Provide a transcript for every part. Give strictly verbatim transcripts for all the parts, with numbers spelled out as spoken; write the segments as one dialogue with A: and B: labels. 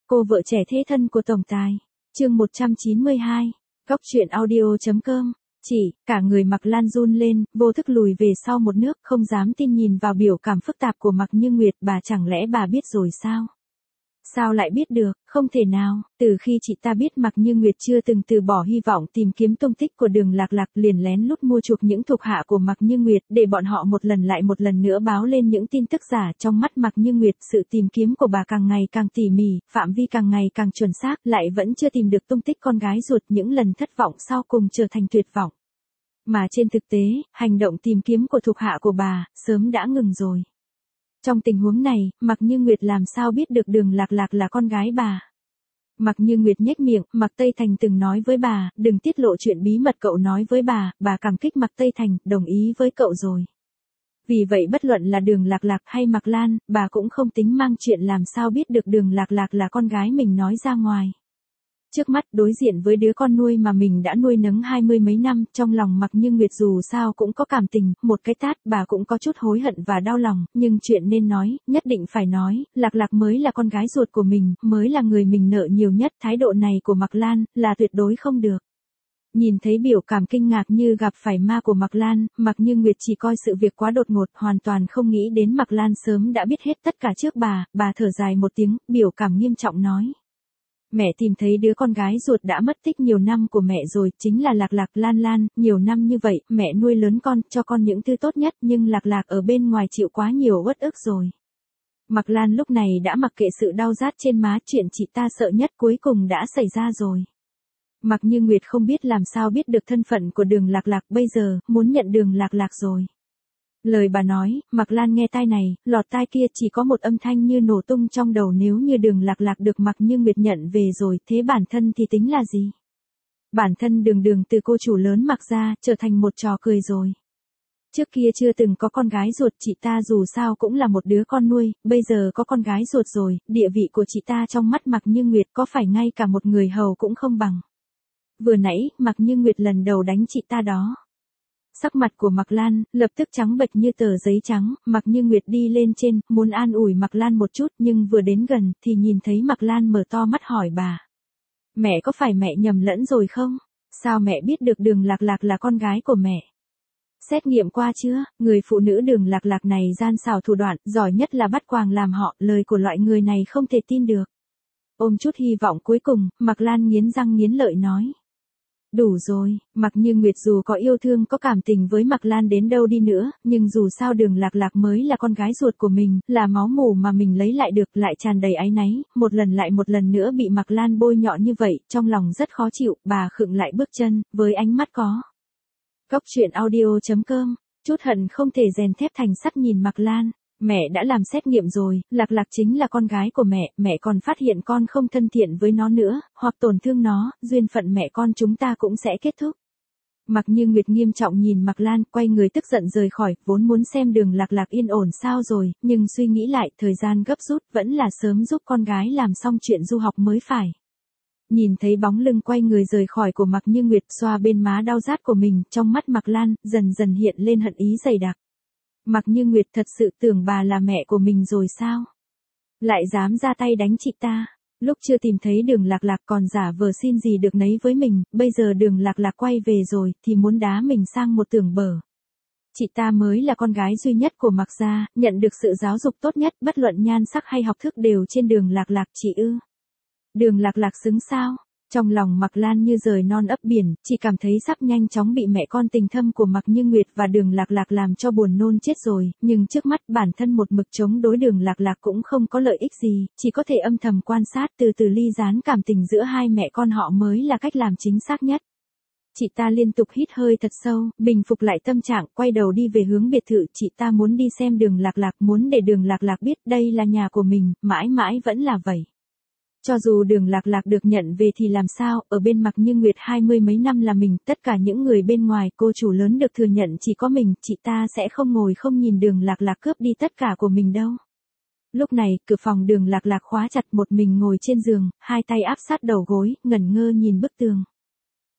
A: Cô vợ trẻ thế thân của tổng tài. Chương một trăm chín mươi hai. Góc truyện audio.com. Chỉ, cả người Mạc Lan run lên, vô thức lùi về sau một nước, không dám tin nhìn vào biểu cảm phức tạp của Mạc Như Nguyệt. Bà chẳng lẽ bà biết rồi sao? Sao lại biết được, không thể nào, từ khi chị ta biết Mạc Như Nguyệt chưa từng từ bỏ hy vọng tìm kiếm tung tích của Đường Lạc Lạc, liền lén lút mua chuộc những thuộc hạ của Mạc Như Nguyệt để bọn họ một lần lại một lần nữa báo lên những tin tức giả. Trong mắt Mạc Như Nguyệt, sự tìm kiếm của bà càng ngày càng tỉ mỉ, phạm vi càng ngày càng chuẩn xác, lại vẫn chưa tìm được tung tích con gái ruột. Những lần thất vọng sau cùng trở thành tuyệt vọng. Mà trên thực tế, hành động tìm kiếm của thuộc hạ của bà sớm đã ngừng rồi. Trong tình huống này, Mạc Như Nguyệt làm sao biết được Đường Lạc Lạc là con gái bà? Mạc Như Nguyệt nhếch miệng, Mạc Tây Thành từng nói với bà, đừng tiết lộ chuyện bí mật cậu nói với bà, bà cảm kích Mạc Tây Thành, đồng ý với cậu rồi. Vì vậy bất luận là Đường Lạc Lạc hay Mạc Lan, bà cũng không tính mang chuyện làm sao biết được Đường Lạc Lạc là con gái mình nói ra ngoài. Trước mắt đối diện với đứa con nuôi mà mình đã nuôi nấng hai mươi mấy năm, trong lòng Mạc Như Nguyệt dù sao cũng có cảm tình, một cái tát bà cũng có chút hối hận và đau lòng, nhưng chuyện nên nói, nhất định phải nói, Lạc Lạc mới là con gái ruột của mình, mới là người mình nợ nhiều nhất. Thái độ này của Mạc Lan là tuyệt đối không được. Nhìn thấy biểu cảm kinh ngạc như gặp phải ma của Mạc Lan, Mạc Như Nguyệt chỉ coi sự việc quá đột ngột, hoàn toàn không nghĩ đến Mạc Lan sớm đã biết hết tất cả trước bà. Bà thở dài một tiếng, biểu cảm nghiêm trọng nói. Mẹ tìm thấy đứa con gái ruột đã mất tích nhiều năm của mẹ rồi, chính là Lạc Lạc. Lan Lan, nhiều năm như vậy, mẹ nuôi lớn con, cho con những thứ tốt nhất, nhưng Lạc Lạc ở bên ngoài chịu quá nhiều uất ức rồi. Mạc Lan lúc này đã mặc kệ sự đau rát trên má, chuyện chị ta sợ nhất cuối cùng đã xảy ra rồi. Mạc Như Nguyệt không biết làm sao biết được thân phận của Đường Lạc Lạc, bây giờ, muốn nhận Đường Lạc Lạc rồi. Lời bà nói, Mạc Lan nghe tai này, lọt tai kia, chỉ có một âm thanh như nổ tung trong đầu. Nếu như Đường Lạc Lạc được Mạc Như Nguyệt nhận về rồi, thế bản thân thì tính là gì? Bản thân đường đường từ cô chủ lớn Mạc gia, trở thành một trò cười rồi. Trước kia chưa từng có con gái ruột, chị ta dù sao cũng là một đứa con nuôi, bây giờ có con gái ruột rồi, địa vị của chị ta trong mắt Mạc Như Nguyệt có phải ngay cả một người hầu cũng không bằng. Vừa nãy, Mạc Như Nguyệt lần đầu đánh chị ta đó. Sắc mặt của Mạc Lan lập tức trắng bệch như tờ giấy trắng. Mạc Như Nguyệt đi lên trên, muốn an ủi Mạc Lan một chút, nhưng vừa đến gần thì nhìn thấy Mạc Lan mở to mắt hỏi bà. Mẹ có phải mẹ nhầm lẫn rồi không? Sao mẹ biết được Đường Lạc Lạc là con gái của mẹ? Xét nghiệm qua chưa? Người phụ nữ Đường Lạc Lạc này gian xảo thủ đoạn, giỏi nhất là bắt quàng làm họ, lời của loại người này không thể tin được. Ôm chút hy vọng cuối cùng, Mạc Lan nghiến răng nghiến lợi nói. Đủ rồi, Mạc Như Nguyệt dù có yêu thương có cảm tình với Mạc Lan đến đâu đi nữa, nhưng dù sao Đường Lạc Lạc mới là con gái ruột của mình, là máu mủ mà mình lấy lại được, lại tràn đầy áy náy, một lần lại một lần nữa bị Mạc Lan bôi nhọ như vậy, trong lòng rất khó chịu. Bà khựng lại bước chân, với ánh mắt có. Góc truyện audio.com, chút hận không thể rèn thép thành sắt nhìn Mạc Lan. Mẹ đã làm xét nghiệm rồi, Lạc Lạc chính là con gái của mẹ, mẹ còn phát hiện con không thân thiện với nó nữa, hoặc tổn thương nó, duyên phận mẹ con chúng ta cũng sẽ kết thúc. Mạc Như Nguyệt nghiêm trọng nhìn Mạc Lan, quay người tức giận rời khỏi, vốn muốn xem Đường Lạc Lạc yên ổn sao rồi, nhưng suy nghĩ lại, thời gian gấp rút, vẫn là sớm giúp con gái làm xong chuyện du học mới phải. Nhìn thấy bóng lưng quay người rời khỏi của Mạc Như Nguyệt, xoa bên má đau rát của mình, trong mắt Mạc Lan dần dần hiện lên hận ý dày đặc. Mạc Như Nguyệt thật sự tưởng bà là mẹ của mình rồi sao? Lại dám ra tay đánh chị ta. Lúc chưa tìm thấy Đường Lạc Lạc còn giả vờ xin gì được nấy với mình, bây giờ Đường Lạc Lạc quay về rồi thì muốn đá mình sang một tường bờ. Chị ta mới là con gái duy nhất của Mạc gia, nhận được sự giáo dục tốt nhất, bất luận nhan sắc hay học thức đều trên Đường Lạc Lạc. Chị ư? Đường Lạc Lạc xứng sao? Trong lòng Mạc Lan như rời non ấp biển, chỉ cảm thấy sắp nhanh chóng bị mẹ con tình thâm của Mạc Như Nguyệt và Đường Lạc Lạc làm cho buồn nôn chết rồi, nhưng trước mắt bản thân một mực chống đối Đường Lạc Lạc cũng không có lợi ích gì, chỉ có thể âm thầm quan sát, từ từ ly gián cảm tình giữa hai mẹ con họ mới là cách làm chính xác nhất. Chị ta liên tục hít hơi thật sâu, bình phục lại tâm trạng, quay đầu đi về hướng biệt thự. Chị ta muốn đi xem Đường Lạc Lạc, muốn để Đường Lạc Lạc biết đây là nhà của mình, mãi mãi vẫn là vậy. Cho dù Đường Lạc Lạc được nhận về thì làm sao, ở bên Mạc Như Nguyệt hai mươi mấy năm là mình, tất cả những người bên ngoài, cô chủ lớn được thừa nhận chỉ có mình, chị ta sẽ không ngồi không nhìn Đường Lạc Lạc cướp đi tất cả của mình đâu. Lúc này, cửa phòng Đường Lạc Lạc khóa chặt, một mình ngồi trên giường, hai tay áp sát đầu gối, ngẩn ngơ nhìn bức tường.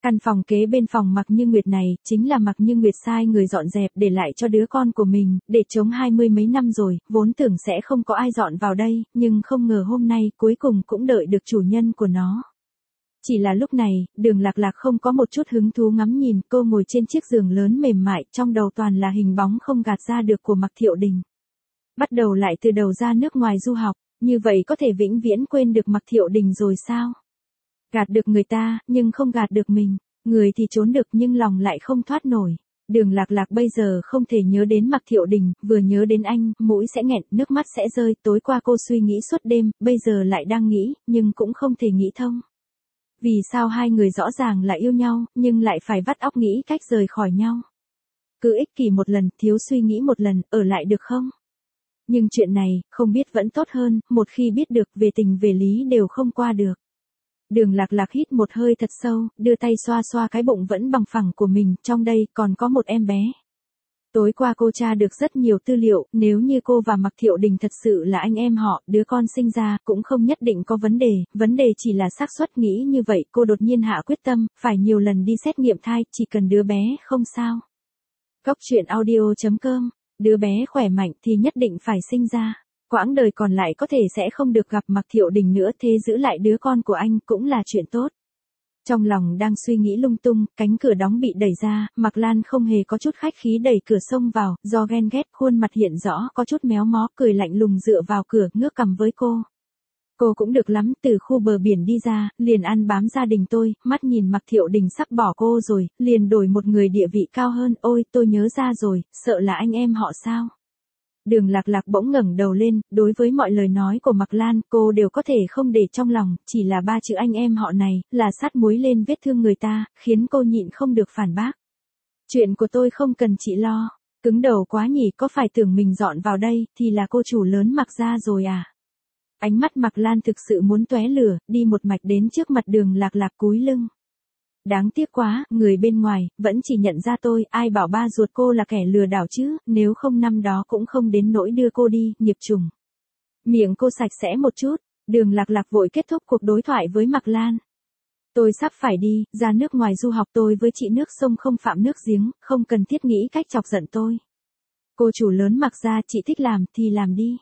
A: Căn phòng kế bên phòng Mạc Như Nguyệt này, chính là Mạc Như Nguyệt sai người dọn dẹp để lại cho đứa con của mình, để trống hai mươi mấy năm rồi, vốn tưởng sẽ không có ai dọn vào đây, nhưng không ngờ hôm nay cuối cùng cũng đợi được chủ nhân của nó. Chỉ là lúc này, Đường Lạc Lạc không có một chút hứng thú ngắm nhìn, cô ngồi trên chiếc giường lớn mềm mại, trong đầu toàn là hình bóng không gạt ra được của Mạc Thiệu Đình. Bắt đầu lại từ đầu ra nước ngoài du học, như vậy có thể vĩnh viễn quên được Mạc Thiệu Đình rồi sao? Gạt được người ta, nhưng không gạt được mình. Người thì trốn được nhưng lòng lại không thoát nổi. Đường Lạc Lạc bây giờ không thể nhớ đến Mạc Thiệu Đình, vừa nhớ đến anh, mũi sẽ nghẹn, nước mắt sẽ rơi. Tối qua cô suy nghĩ suốt đêm, bây giờ lại đang nghĩ, nhưng cũng không thể nghĩ thông. Vì sao hai người rõ ràng là yêu nhau, nhưng lại phải vắt óc nghĩ cách rời khỏi nhau? Cứ ích kỷ một lần, thiếu suy nghĩ một lần, ở lại được không? Nhưng chuyện này, không biết vẫn tốt hơn, một khi biết được về tình về lý đều không qua được. Đường Lạc Lạc hít một hơi thật sâu, đưa tay xoa xoa cái bụng vẫn bằng phẳng của mình, trong đây còn có một em bé. Tối qua cô tra được rất nhiều tư liệu, nếu như cô và Mạc Thiệu Đình thật sự là anh em họ, đứa con sinh ra cũng không nhất định có vấn đề, vấn đề chỉ là xác suất. Nghĩ như vậy, cô đột nhiên hạ quyết tâm, phải nhiều lần đi xét nghiệm thai, chỉ cần đứa bé không sao. Góc truyện audio chấm com, đứa bé khỏe mạnh thì nhất định phải sinh ra. Quãng đời còn lại có thể sẽ không được gặp Mạc Thiệu Đình nữa, thế giữ lại đứa con của anh cũng là chuyện tốt. Trong lòng đang suy nghĩ lung tung, cánh cửa đóng bị đẩy ra, Mạc Lan không hề có chút khách khí đẩy cửa xông vào, do ghen ghét, khuôn mặt hiện rõ có chút méo mó, cười lạnh lùng dựa vào cửa, ngước cằm với cô. Cô cũng được lắm, từ khu bờ biển đi ra, liền ăn bám gia đình tôi, mắt nhìn Mạc Thiệu Đình sắp bỏ cô rồi, liền đổi một người địa vị cao hơn, ôi tôi nhớ ra rồi, sợ là anh em họ sao? Đường Lạc Lạc bỗng ngẩng đầu lên, đối với mọi lời nói của Mạc Lan, cô đều có thể không để trong lòng, chỉ là ba chữ anh em họ này, là sát muối lên vết thương người ta, khiến cô nhịn không được phản bác. Chuyện của tôi không cần chị lo, cứng đầu quá nhỉ, có phải tưởng mình dọn vào đây, thì là cô chủ lớn Mạc gia rồi à? Ánh mắt Mạc Lan thực sự muốn tóe lửa, đi một mạch đến trước mặt Đường Lạc Lạc cúi lưng. Đáng tiếc quá, người bên ngoài, vẫn chỉ nhận ra tôi, ai bảo ba ruột cô là kẻ lừa đảo chứ, nếu không năm đó cũng không đến nỗi đưa cô đi, nghiệp trùng. Miệng cô sạch sẽ một chút, Đường Lạc Lạc vội kết thúc cuộc đối thoại với Mạc Lan. Tôi sắp phải đi, ra nước ngoài du học, tôi với chị nước sông không phạm nước giếng, không cần thiết nghĩ cách chọc giận tôi. Cô chủ lớn Mạc gia, chị thích làm thì làm đi.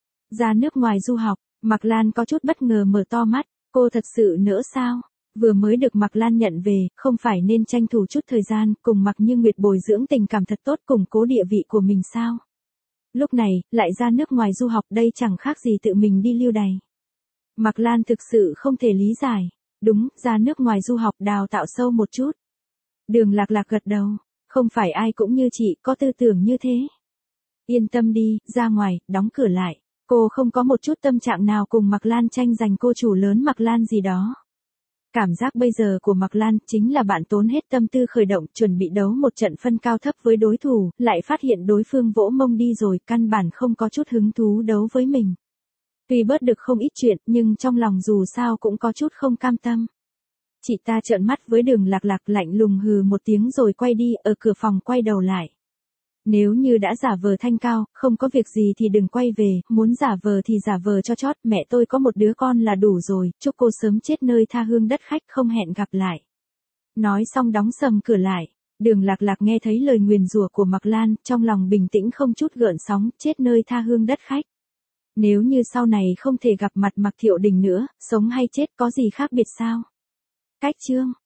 A: Ra nước ngoài du học, Mạc Lan có chút bất ngờ mở to mắt, cô thật sự nỡ sao? Vừa mới được Mạc Lan nhận về, không phải nên tranh thủ chút thời gian, cùng Mạc Như Nguyệt bồi dưỡng tình cảm thật tốt, củng cố địa vị của mình sao? Lúc này, lại ra nước ngoài du học, đây chẳng khác gì tự mình đi lưu đày. Mạc Lan thực sự không thể lý giải. Đúng, ra nước ngoài du học đào tạo sâu một chút. Đường Lạc Lạc gật đầu, không phải ai cũng như chị, có tư tưởng như thế. Yên tâm đi, ra ngoài, đóng cửa lại. Cô không có một chút tâm trạng nào cùng Mạc Lan tranh giành cô chủ lớn Mạc Lan gì đó. Cảm giác bây giờ của Mạc Lan chính là bạn tốn hết tâm tư khởi động, chuẩn bị đấu một trận phân cao thấp với đối thủ, lại phát hiện đối phương vỗ mông đi rồi, căn bản không có chút hứng thú đấu với mình. Tuy bớt được không ít chuyện, nhưng trong lòng dù sao cũng có chút không cam tâm. Chị ta trợn mắt với Đường Lạc Lạc, lạnh lùng hừ một tiếng rồi quay đi, ở cửa phòng quay đầu lại. Nếu như đã giả vờ thanh cao, không có việc gì thì đừng quay về, muốn giả vờ thì giả vờ cho chót, mẹ tôi có một đứa con là đủ rồi, chúc cô sớm chết nơi tha hương đất khách, không hẹn gặp lại. Nói xong đóng sầm cửa lại, Đường Lạc Lạc nghe thấy lời nguyền rủa của Mạc Lan, trong lòng bình tĩnh không chút gợn sóng, chết nơi tha hương đất khách. Nếu như sau này không thể gặp mặt Mạc Thiệu Đình nữa, sống hay chết có gì khác biệt sao? Cách chương